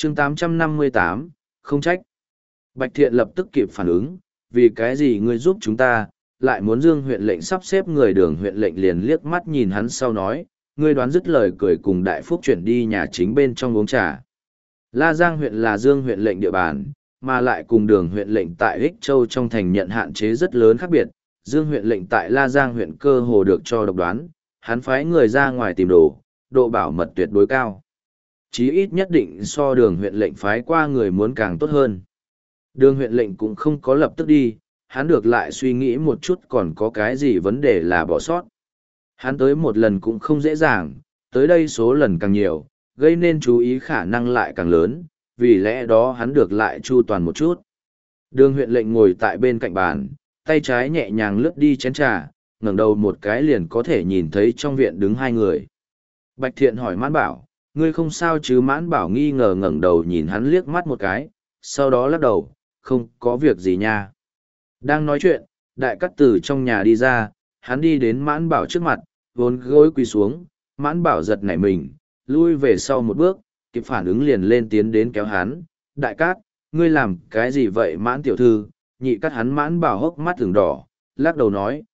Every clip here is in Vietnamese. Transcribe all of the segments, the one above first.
chương 858, không trách. Bạch Thiện lập tức kịp phản ứng, vì cái gì ngươi giúp chúng ta, lại muốn Dương huyện lệnh sắp xếp người Đường huyện lệnh liền liếc mắt nhìn hắn sau nói, ngươi đoán dứt lời cười cùng Đại Phúc chuyển đi nhà chính bên trong uống trà. La Giang huyện là Dương huyện lệnh địa bàn, mà lại cùng Đường huyện lệnh tại Ích Châu trong thành nhận hạn chế rất lớn khác biệt. Dương huyện lệnh tại La Giang huyện cơ hồ được cho độc đoán, hắn phái người ra ngoài tìm đồ, độ bảo mật tuyệt đối cao. Chí ít nhất định so Đường huyện lệnh phái qua người muốn càng tốt hơn. Đường huyện lệnh cũng không có lập tức đi, hắn được lại suy nghĩ một chút còn có cái gì vấn đề là bỏ sót. Hắn tới một lần cũng không dễ dàng, tới đây số lần càng nhiều, gây nên chú ý khả năng lại càng lớn, vì lẽ đó hắn được lại chu toàn một chút. Đường huyện lệnh ngồi tại bên cạnh bàn, tay trái nhẹ nhàng lướt đi chén trà, ngẩng đầu một cái liền có thể nhìn thấy trong viện đứng hai người. Bạch Thiện hỏi Mãn Bảo, ngươi không sao chứ? Mãn Bảo nghi ngờ ngẩng đầu nhìn hắn liếc mắt một cái, sau đó lắc đầu, không có việc gì nha. Đang nói chuyện, Đại Cát từ trong nhà đi ra, hắn đi đến Mãn Bảo trước mặt, vốn gối quỳ xuống, Mãn Bảo giật nảy mình, lui về sau một bước, kịp phản ứng liền lên tiến đến kéo hắn. Đại Cát, ngươi làm cái gì vậy Mãn tiểu thư? Nhị Cát hắn Mãn Bảo hốc mắt ửng đỏ, lắc đầu nói,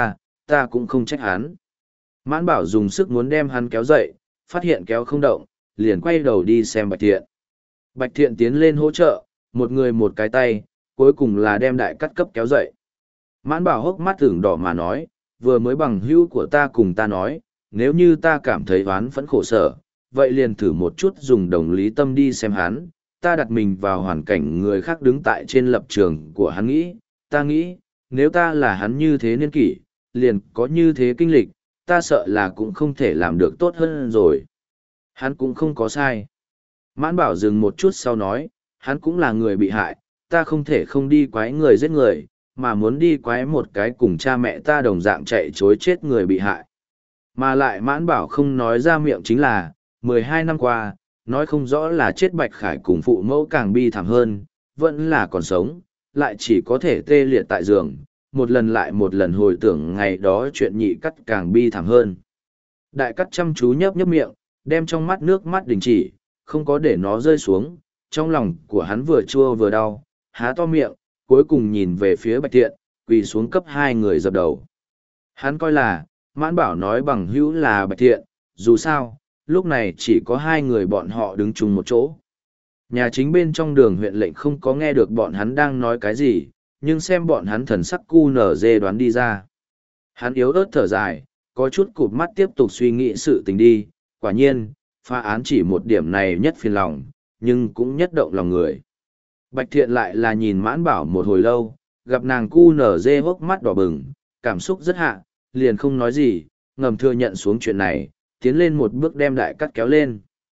ta cũng không trách hắn. Mãn Bảo dùng sức muốn đem hắn kéo dậy, phát hiện kéo không động, liền quay đầu đi xem Bạch Thiện. Bạch Thiện tiến lên hỗ trợ, một người một cái tay, cuối cùng là đem Đại Cát cấp kéo dậy. Mãn Bảo hốc mắt ửng đỏ mà nói, vừa mới bằng hữu của ta cùng ta nói, nếu như ta cảm thấy oán phẫn khổ sở, vậy liền thử một chút dùng đồng lý tâm đi xem hắn, ta đặt mình vào hoàn cảnh người khác đứng tại trên lập trường của hắn ta nghĩ, nếu ta là hắn như thế niên kỷ, liền có như thế kinh lịch, ta sợ là cũng không thể làm được tốt hơn rồi. Hắn cũng không có sai. Mãn Bảo dừng một chút sau nói, hắn cũng là người bị hại, ta không thể không đi quái người giết người, mà muốn đi quái một cái cùng cha mẹ ta đồng dạng chạy chối chết người bị hại. Mà lại Mãn Bảo không nói ra miệng chính là, 12 năm qua, nói không rõ là chết Bạch Khải cùng phụ mẫu càng bi thảm hơn, vẫn là còn sống, lại chỉ có thể tê liệt tại giường, một lần lại một lần hồi tưởng ngày đó chuyện Nhị Cát càng bi thảm hơn. Đại Cát chăm chú nhấp nhấp miệng, đem trong mắt nước mắt đình chỉ, không có để nó rơi xuống, trong lòng của hắn vừa chua vừa đau, há to miệng, cuối cùng nhìn về phía Bạch Thiện, quỳ xuống cấp hai người dập đầu. Hắn coi là, Mãn Bảo nói bằng hữu là Bạch Thiện, dù sao, lúc này chỉ có hai người bọn họ đứng chung một chỗ. Nhà chính bên trong Đường huyện lệnh không có nghe được bọn hắn đang nói cái gì, nhưng xem bọn hắn thần sắc cu nở dê đoán đi ra. Hắn yếu ớt thở dài, có chút cụp mắt tiếp tục suy nghĩ sự tình đi, quả nhiên, phá án chỉ một điểm này nhất phiền lòng, nhưng cũng nhất động lòng người. Bạch Thiện lại là nhìn Mãn Bảo một hồi lâu, gặp nàng cu nở dê hốc mắt đỏ bừng, cảm xúc rất hạ, liền không nói gì, ngầm thừa nhận xuống chuyện này, tiến lên một bước đem Đại Cát kéo lên.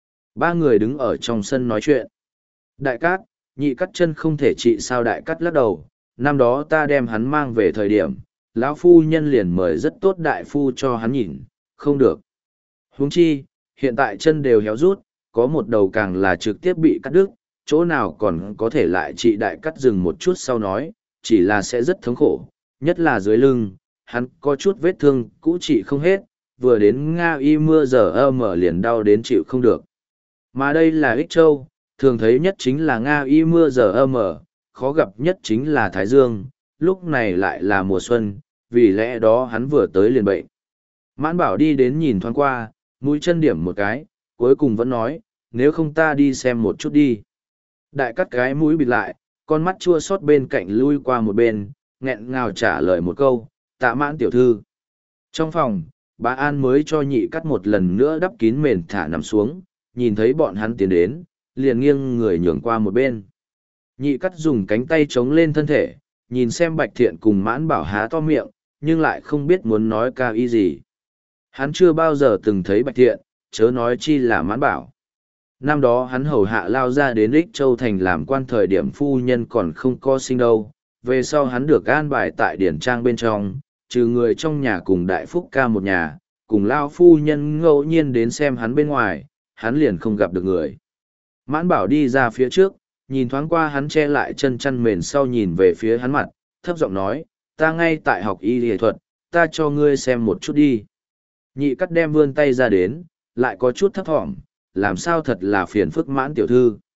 Ba người đứng ở trong sân nói chuyện. Đại Cát, Nhị Cát chân không thể trị sao? Đại Cát lắc đầu, năm đó ta đem hắn mang về thời điểm, lão phu nhân liền mời rất tốt đại phu cho hắn nhìn, không được. Huống chi, hiện tại chân đều héo rút, có một đầu càng là trực tiếp bị cắt đứt, chỗ nào còn có thể lại trị? Đại Cát dừng một chút sau nói, chỉ là sẽ rất thống khổ, nhất là dưới lưng, hắn có chút vết thương cũ trị không hết, vừa đến Nga y mưa giờ mở liền đau đến chịu không được. Mà đây là Ích Châu, thường thấy nhất chính là Nga y mưa giờ mở, khó gặp nhất chính là Thái Dương, lúc này lại là mùa xuân, vì lẽ đó hắn vừa tới liền bệnh. Mãn Bảo đi đến nhìn thoáng qua, mũi chân điểm một cái, cuối cùng vẫn nói, nếu không ta đi xem một chút đi. Đại Cát cái mũi bịt lại, con mắt chua xót bên cạnh lui qua một bên, nghẹn ngào trả lời một câu, tạ Mãn tiểu thư. Trong phòng, bà An mới cho Nhị Cát một lần nữa đắp kín mền thả nằm xuống, nhìn thấy bọn hắn tiến đến, liền nghiêng người nhường qua một bên. Nhị Cát dùng cánh tay chống lên thân thể, nhìn xem Bạch Thiện cùng Mãn Bảo há to miệng, nhưng lại không biết muốn nói ca ý gì. Hắn chưa bao giờ từng thấy Bạch Thiện, chớ nói chi là Mãn Bảo. Năm đó hắn hầu hạ lao ra đến Ích Châu Thành làm quan thời điểm phu nhân còn không có sinh đâu, về sau hắn được an bài tại điển trang bên trong, trừ người trong nhà cùng Đại Phúc ca một nhà, cùng lao phu nhân ngẫu nhiên đến xem hắn bên ngoài, hắn liền không gặp được người. Mãn Bảo đi ra phía trước, nhìn thoáng qua hắn che lại chân chăn mền sau nhìn về phía hắn mặt, thấp giọng nói, ta ngay tại học y y thuật, ta cho ngươi xem một chút đi. Nhị Cát đem vươn tay ra đến, lại có chút thấp thỏm, làm sao thật là phiền phức Mãn tiểu thư.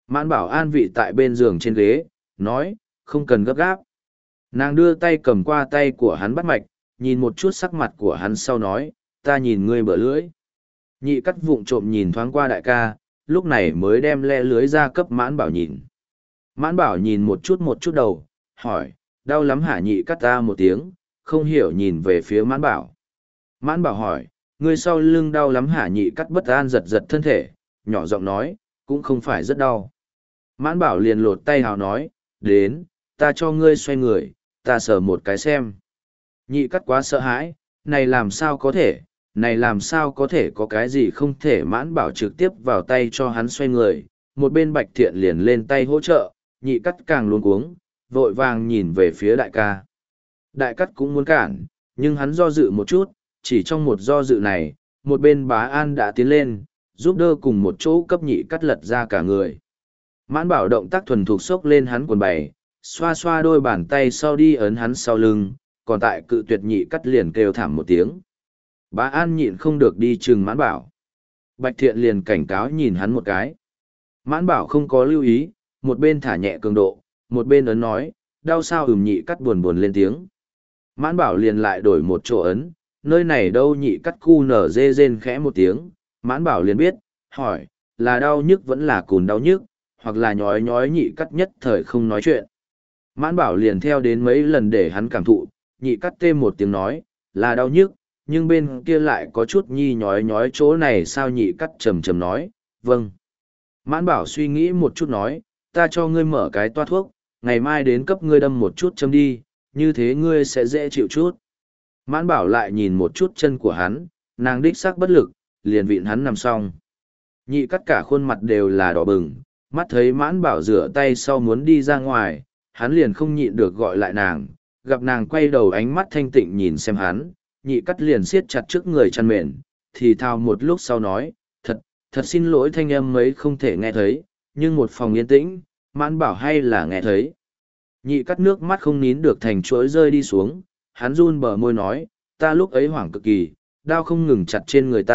Mãn bảo an vị tại bên giường trên ghế, nói, không cần gấp gáp. Nàng đưa tay cầm qua tay của hắn bắt mạch, nhìn một chút sắc mặt của hắn sau nói, ta nhìn ngươi bở lưỡi. Nhị cắt vụng trộm nhìn thoáng qua đại ca, lúc này mới đem le lưới ra cấp mãn bảo nhìn. Mãn bảo nhìn một chút đầu, hỏi, đau lắm hả? Nhị cắt ta một tiếng, không hiểu nhìn về phía mãn bảo. Mãn bảo hỏi, ngươi sau lưng đau lắm hả? Nhị cắt bất an giật giật thân thể, nhỏ giọng nói, cũng không phải rất đau. Mãn bảo liền lột tay hào nói, đến, ta cho ngươi xoay người, ta sờ một cái xem. Nhị cắt quá sợ hãi, này làm sao có thể, này làm sao có thể có cái gì không thể. Mãn bảo trực tiếp vào tay cho hắn xoay người, một bên Bạch Thiện liền lên tay hỗ trợ, nhị cắt càng luống cuống, vội vàng nhìn về phía đại ca. Đại cắt cũng muốn cản, nhưng hắn do dự một chút, chỉ trong một do dự này, một bên bá An đã tiến lên, giúp đỡ cùng một chỗ cấp nhị cắt lật ra cả người. Mãn bảo động tác thuần thục xốc lên hắn quần bày, xoa xoa đôi bàn tay sau đi ấn hắn sau lưng, còn tại cự tuyệt nhị cắt liền kêu thảm một tiếng. Bá An nhịn không được đi chừng mãn bảo. Bạch Thiện liền cảnh cáo nhìn hắn một cái. Mãn bảo không có lưu ý, một bên thả nhẹ cường độ, một bên ấn nói, đau sao? Nhị cắt buồn buồn lên tiếng. Mãn bảo liền lại đổi một chỗ ấn, nơi này đâu? Nhị cắt cu nở dê rên khẽ một tiếng, mãn bảo liền biết, hỏi, là đau nhức vẫn là cùn đau nhức, hoặc là nhói nhói. Nhị cắt nhất thời không nói chuyện. Mãn bảo liền theo đến mấy lần để hắn cảm thụ, nhị cắt tê một tiếng nói, là đau nhức, nhưng bên kia lại có chút nhi nhói nhói chỗ này sao? Nhị cắt trầm trầm nói, vâng. Mãn bảo suy nghĩ một chút nói, ta cho ngươi mở cái toa thuốc, ngày mai đến cấp ngươi đâm một chút châm đi, như thế ngươi sẽ dễ chịu chút. Mãn bảo lại nhìn một chút chân của hắn, nàng đích xác bất lực, liền vịn hắn nằm xong. Nhị cắt cả khuôn mặt đều là đỏ bừng, mắt thấy mãn bảo rửa tay sau muốn đi ra ngoài, hắn liền không nhịn được gọi lại nàng, gặp nàng quay đầu ánh mắt thanh tịnh nhìn xem hắn, nhị cắt liền siết chặt trước người chăn mền, thì thào một lúc sau nói, thật xin lỗi. Thanh âm ấy không thể nghe thấy, nhưng một phòng yên tĩnh, mãn bảo hay là nghe thấy. Nhị cắt nước mắt không nín được thành chuỗi rơi đi xuống, hắn run bờ môi nói, ta lúc ấy hoảng cực kỳ, đau không ngừng chặt trên người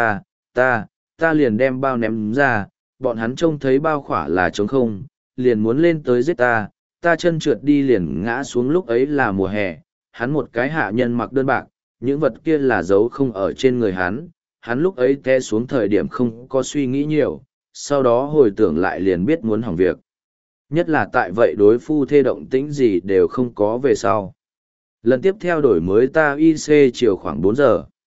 ta liền đem bao ném ra, bọn hắn trông thấy bao khỏa là trống không, liền muốn lên tới giết ta chân trượt đi liền ngã xuống. Lúc ấy là mùa hè, hắn một cái hạ nhân mặc đơn bạc, những vật kia là dấu không ở trên người hắn lúc ấy té xuống thời điểm không có suy nghĩ nhiều, sau đó hồi tưởng lại liền biết muốn hỏng việc. Nhất là tại vậy đối phu thê động tĩnh gì đều không có về sau. Lần tiếp theo đổi mới ta IC chiều khoảng 4 giờ.